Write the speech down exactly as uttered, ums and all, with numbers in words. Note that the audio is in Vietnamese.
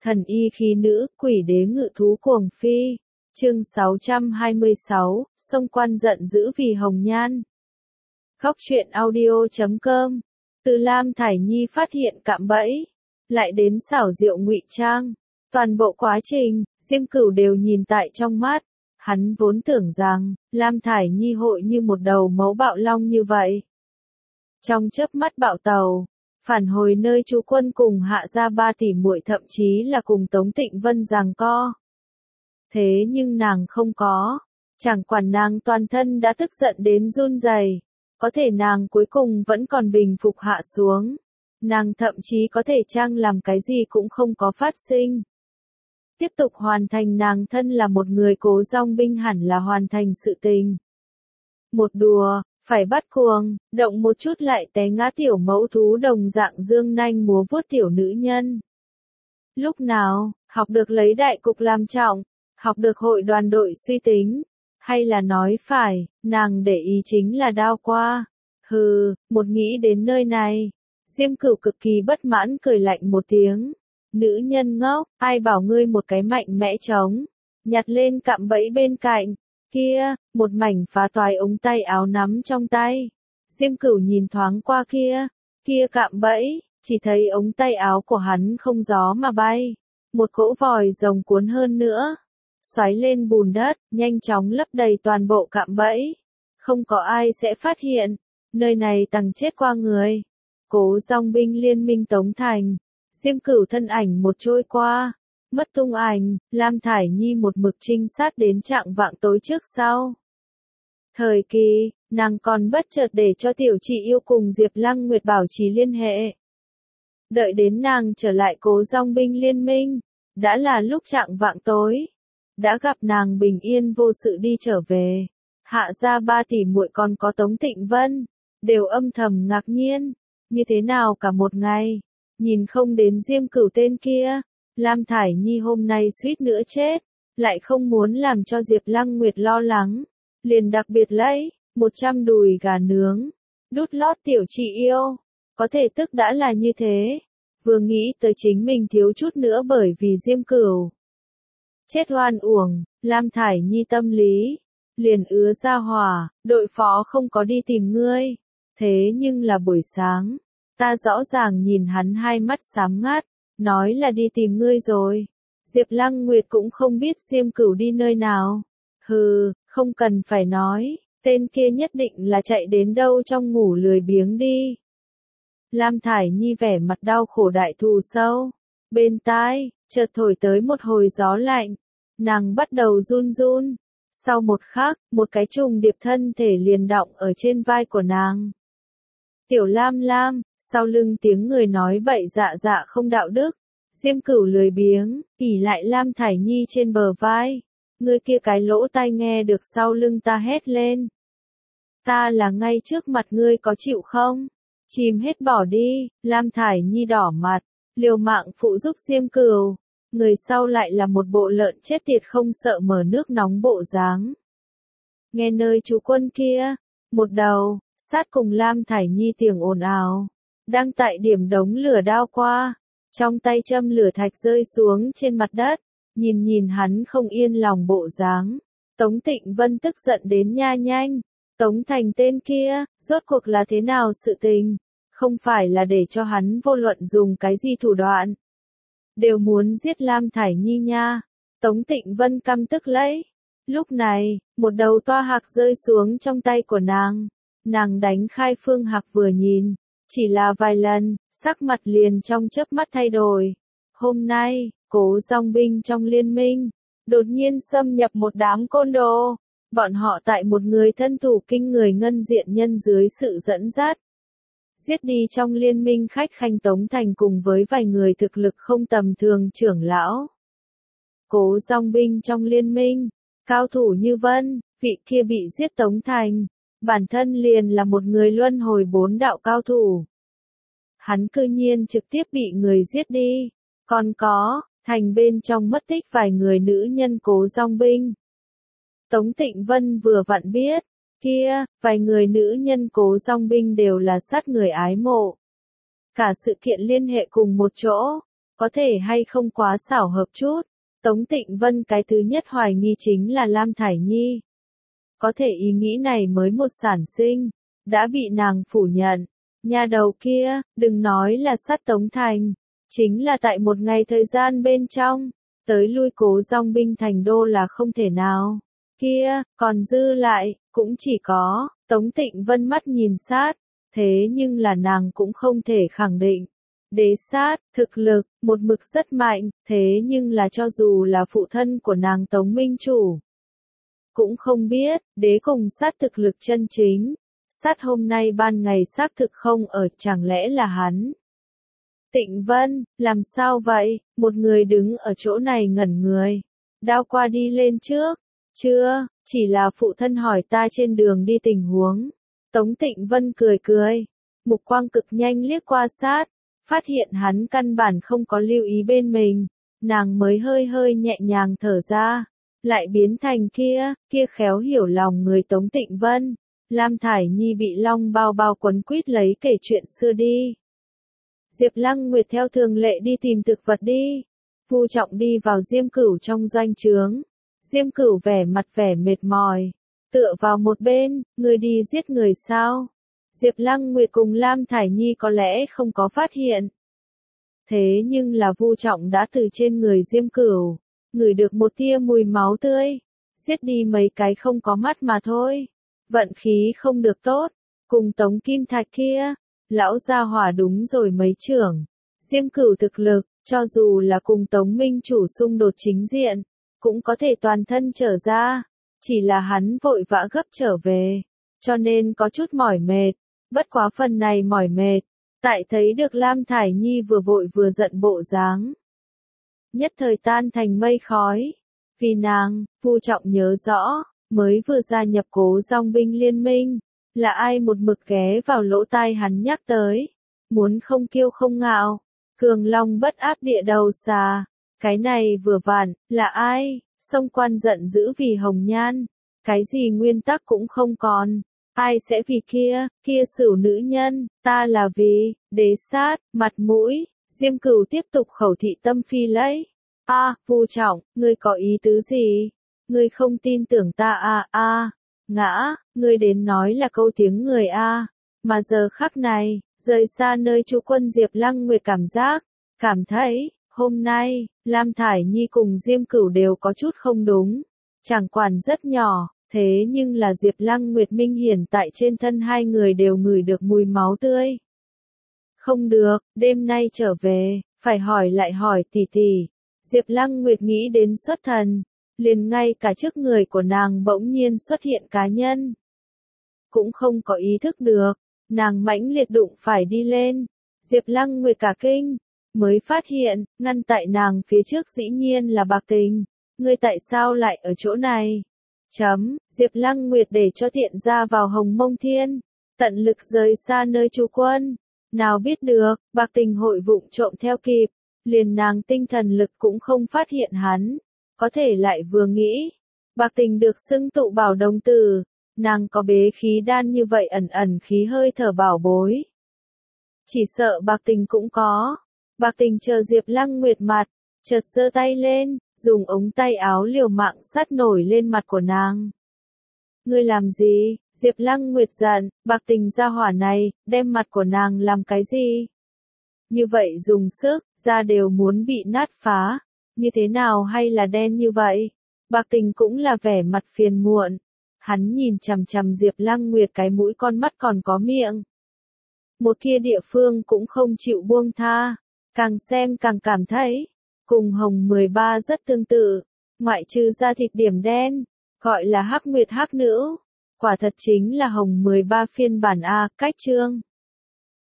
Thần y khí nữ, quỷ đế ngự thú cuồng phi. Chương sáu trăm hai mươi sáu, Sông Quan giận dữ vì hồng nhan. Góc truyện audio chấm com. Từ Lam Thải Nhi phát hiện cạm bẫy, lại đến xảo diệu ngụy trang, toàn bộ quá trình, Diêm Cửu đều nhìn tại trong mắt. Hắn vốn tưởng rằng Lam Thải Nhi hội như một đầu mẫu bạo long như vậy, trong chớp mắt bạo tàu, phản hồi nơi trú quân cùng Hạ gia ba tỷ muội, thậm chí là cùng Tống Tịnh Vân giằng co. Thế nhưng nàng không có, chẳng quản nàng toàn thân đã tức giận đến run rẩy, có thể nàng cuối cùng vẫn còn bình phục hạ xuống. Nàng thậm chí có thể trang làm cái gì cũng không có phát sinh. Tiếp tục hoàn thành nàng thân là một người cố dòng binh hẳn là hoàn thành sự tình. Một đùa, phải bắt cuồng, động một chút lại té ngã tiểu mẫu thú đồng dạng dương nanh múa vuốt tiểu nữ nhân. Lúc nào, học được lấy đại cục làm trọng, học được hội đoàn đội suy tính, hay là nói phải, nàng để ý chính là đao qua. Hừ, một nghĩ đến nơi này, Diêm Cửu cực kỳ bất mãn cười lạnh một tiếng. Nữ nhân ngốc, ai bảo ngươi một cái mạnh mẽ chống, nhặt lên cạm bẫy bên cạnh, kia, một mảnh phá toái ống tay áo nắm trong tay. Diêm Cửu nhìn thoáng qua kia, kia cạm bẫy, chỉ thấy ống tay áo của hắn không gió mà bay, một cỗ vòi rồng cuốn hơn nữa, xoáy lên bùn đất, nhanh chóng lấp đầy toàn bộ cạm bẫy. Không có ai sẽ phát hiện, nơi này tằng chết qua người. Cố dòng binh liên minh Tống Thành, Diêm Cửu thân ảnh một trôi qua, mất tung ảnh, Lam Thải Nhi một mực trinh sát đến trạng vạng tối trước sau. Thời kỳ, nàng còn bất chợt để cho tiểu chị yêu cùng Diệp Lăng Nguyệt bảo trì liên hệ. Đợi đến nàng trở lại cố dòng binh liên minh, đã là lúc trạng vạng tối. Đã gặp nàng bình yên vô sự đi trở về. Hạ gia ba tỷ muội còn có Tống Tịnh Vân, đều âm thầm ngạc nhiên. Như thế nào cả một ngày, nhìn không đến Diêm Cửu tên kia, Lam Thải Nhi hôm nay suýt nữa chết, lại không muốn làm cho Diệp Lăng Nguyệt lo lắng, liền đặc biệt lấy một trăm đùi gà nướng, đút lót tiểu chị yêu, có thể tức đã là như thế, vừa nghĩ tới chính mình thiếu chút nữa bởi vì Diêm Cửu chết oan uổng, Lam Thải Nhi tâm lý liền ứa ra hỏa, đội phó không có đi tìm ngươi, thế nhưng là buổi sáng, ta rõ ràng nhìn hắn hai mắt xám ngắt, nói là đi tìm ngươi rồi. Diệp Lăng Nguyệt cũng không biết Diêm Cửu đi nơi nào. Hừ, không cần phải nói, tên kia nhất định là chạy đến đâu trong ngủ lười biếng đi. Lam Thải Nhi vẻ mặt đau khổ đại thù sâu. Bên tai, chợt thổi tới một hồi gió lạnh. Nàng bắt đầu run run. Sau một khắc, một cái trùng điệp thân thể liền đọng ở trên vai của nàng. Tiểu Lam Lam, sau lưng tiếng người nói bậy dạ dạ không đạo đức. Diêm Cửu lười biếng, ỉ lại Lam Thải Nhi trên bờ vai. Người kia cái lỗ tai nghe được sau lưng ta hét lên. Ta là ngay trước mặt ngươi có chịu không? Chìm hết bỏ đi, Lam Thải Nhi đỏ mặt, liều mạng phụ giúp Diêm Cửu. Người sau lại là một bộ lợn chết tiệt không sợ mở nước nóng bộ dáng. Nghe nơi chú quân kia, một đầu, sát cùng Lam Thải Nhi tiếng ồn ào, đang tại điểm đống lửa đao qua, trong tay châm lửa thạch rơi xuống trên mặt đất, nhìn nhìn hắn không yên lòng bộ dáng. Tống Tịnh Vân tức giận đến nha nhanh, Tống Thành tên kia, rốt cuộc là thế nào sự tình, không phải là để cho hắn vô luận dùng cái gì thủ đoạn, đều muốn giết Lam Thải Nhi nha. Tống Tịnh Vân căm tức lấy. Lúc này, một đầu toa hạc rơi xuống trong tay của nàng. Nàng đánh khai phương hạc vừa nhìn, chỉ là vài lần, sắc mặt liền trong chớp mắt thay đổi. Hôm nay, cố dòng binh trong liên minh, đột nhiên xâm nhập một đám côn đồ. Bọn họ tại một người thân thủ kinh người ngân diện nhân dưới sự dẫn dắt, giết đi trong liên minh khách khanh Tống Thành cùng với vài người thực lực không tầm thường trưởng lão. Cố dòng binh trong liên minh, cao thủ như Vân, vị kia bị giết Tống Thành, bản thân liền là một người luân hồi bốn đạo cao thủ. Hắn cư nhiên trực tiếp bị người giết đi, còn có, thành bên trong mất tích vài người nữ nhân cố dòng binh. Tống Tịnh Vân vừa vặn biết, kia, vài người nữ nhân cố dòng binh đều là sát người ái mộ. Cả sự kiện liên hệ cùng một chỗ, có thể hay không quá xảo hợp chút. Tống Tịnh Vân cái thứ nhất hoài nghi chính là Lam Thải Nhi. Có thể ý nghĩ này mới một sản sinh, đã bị nàng phủ nhận. Nhà đầu kia, đừng nói là sát Tống Thành, chính là tại một ngày thời gian bên trong, tới lui cố dòng binh thành đô là không thể nào. Kia, còn dư lại, cũng chỉ có, Tống Tịnh Vân mắt nhìn sát, thế nhưng là nàng cũng không thể khẳng định. Đế sát, thực lực, một mực rất mạnh, thế nhưng là cho dù là phụ thân của nàng Tống Minh Chủ, cũng không biết, đế cùng sát thực lực chân chính. Sát hôm nay ban ngày xác thực không ở, chẳng lẽ là hắn? Tịnh Vân, làm sao vậy? Một người đứng ở chỗ này ngẩn người. Đao qua đi lên trước. Chưa, chỉ là phụ thân hỏi ta trên đường đi tình huống. Tống Tịnh Vân cười cười. Mục quang cực nhanh liếc qua sát. Phát hiện hắn căn bản không có lưu ý bên mình. Nàng mới hơi hơi nhẹ nhàng thở ra. Lại biến thành kia, kia khéo hiểu lòng người Tống Tịnh Vân. Lam Thải Nhi bị long bao bao quấn quýt lấy kể chuyện xưa đi. Diệp Lăng Nguyệt theo thường lệ đi tìm thực vật đi. Vu Trọng đi vào Diêm Cửu trong doanh trướng. Diêm Cửu vẻ mặt vẻ mệt mỏi. Tựa vào một bên, người đi giết người sao? Diệp Lăng Nguyệt cùng Lam Thải Nhi có lẽ không có phát hiện. Thế nhưng là Vu Trọng đã từ trên người Diêm Cửu, ngửi được một tia mùi máu tươi. Giết đi mấy cái không có mắt mà thôi. Vận khí không được tốt, cùng Tống Kim Thạch kia, lão gia hỏa đúng rồi mấy trưởng. Diêm Cửu thực lực, cho dù là cùng Tống Minh Chủ xung đột chính diện, cũng có thể toàn thân trở ra, chỉ là hắn vội vã gấp trở về, cho nên có chút mỏi mệt, bất quá phần này mỏi mệt, tại thấy được Lam Thải Nhi vừa vội vừa giận bộ dáng. Nhất thời tan thành mây khói, vì nàng, Vu Trọng nhớ rõ. Mới vừa gia nhập cố dòng binh liên minh, là ai một mực ghé vào lỗ tai hắn nhắc tới, muốn không kiêu không ngạo, cường long bất áp địa đầu xà, cái này vừa vặn, là ai, Sông Quan giận dữ vì Hồng Nhan, cái gì nguyên tắc cũng không còn, ai sẽ vì kia, kia sửu nữ nhân, ta là vì, đế sát, mặt mũi, Diêm Cửu tiếp tục khẩu thị tâm phi lấy, a, Vu Trọng, ngươi có ý tứ gì? Ngươi không tin tưởng ta à à, ngã, ngươi đến nói là câu tiếng người a, à. Mà giờ khắc này, rời xa nơi chú quân Diệp Lăng Nguyệt cảm giác, cảm thấy, hôm nay, Lam Thải Nhi cùng Diêm Cửu đều có chút không đúng, chẳng quản rất nhỏ, thế nhưng là Diệp Lăng Nguyệt minh hiển tại trên thân hai người đều ngửi được mùi máu tươi. Không được, đêm nay trở về, phải hỏi lại hỏi tỷ tỷ, Diệp Lăng Nguyệt nghĩ đến xuất thần. Liền ngay cả trước người của nàng bỗng nhiên xuất hiện cá nhân. Cũng không có ý thức được, nàng mãnh liệt đụng phải đi lên. Diệp Lăng Nguyệt cả kinh, mới phát hiện, ngăn tại nàng phía trước dĩ nhiên là Bạc Tình. Ngươi tại sao lại ở chỗ này? Chấm, Diệp Lăng Nguyệt để cho tiện ra vào Hồng Mông Thiên, tận lực rời xa nơi trú quân. Nào biết được, Bạc Tình hội vụng trộm theo kịp, liền nàng tinh thần lực cũng không phát hiện hắn. Có thể lại vừa nghĩ, Bạc Tình được xưng tụ bảo đồng tử, nàng có bế khí đan như vậy ẩn ẩn khí hơi thở bảo bối. Chỉ sợ Bạc Tình cũng có. Bạc Tình chờ Diệp Lăng Nguyệt mặt, chợt giơ tay lên, dùng ống tay áo liều mạng sát nổi lên mặt của nàng. Ngươi làm gì? Diệp Lăng Nguyệt giận, Bạc Tình ra hỏa này, đem mặt của nàng làm cái gì? Như vậy dùng sức, da đều muốn bị nát phá. Như thế nào hay là đen như vậy? Bạc Tình cũng là vẻ mặt phiền muộn. Hắn nhìn chằm chằm Diệp Lăng Nguyệt cái mũi con mắt còn có miệng. Một kia địa phương cũng không chịu buông tha. Càng xem càng cảm thấy, cùng Hồng mười ba rất tương tự. Ngoại trừ da thịt điểm đen, gọi là Hắc Nguyệt Hắc Nữ. Quả thật chính là Hồng mười ba phiên bản A, cách chương.